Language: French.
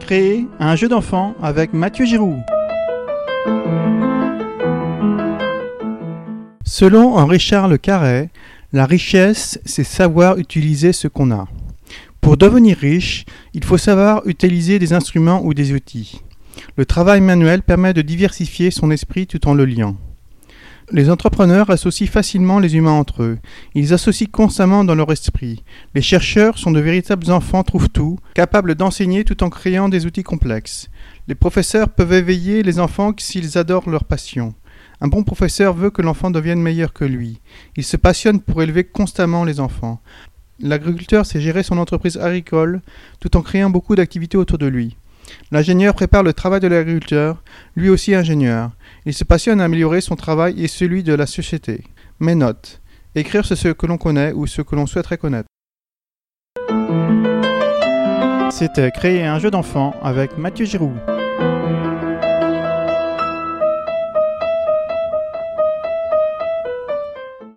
Créer un jeu d'enfant avec Mathieu Giroux. Selon Henri-Charles Carré, la richesse, c'est savoir utiliser ce qu'on a. Pour devenir riche, il faut savoir utiliser des instruments ou des outils. Le travail manuel permet de diversifier son esprit tout en le liant. Les entrepreneurs associent facilement les humains entre eux. Ils associent constamment dans leur esprit. Les chercheurs sont de véritables enfants trouve-tout, capables d'enseigner tout en créant des outils complexes. Les professeurs peuvent éveiller les enfants s'ils adorent leur passion. Un bon professeur veut que l'enfant devienne meilleur que lui. Il se passionne pour élever constamment les enfants. L'agriculteur sait gérer son entreprise agricole tout en créant beaucoup d'activités autour de lui. L'ingénieur prépare le travail de l'agriculteur, lui aussi ingénieur. Il se passionne à améliorer son travail et celui de la société. Mais note, écrire c'est ce que l'on connaît ou ce que l'on souhaiterait connaître. C'était Créer un jeu d'enfant avec Mathieu Giroux.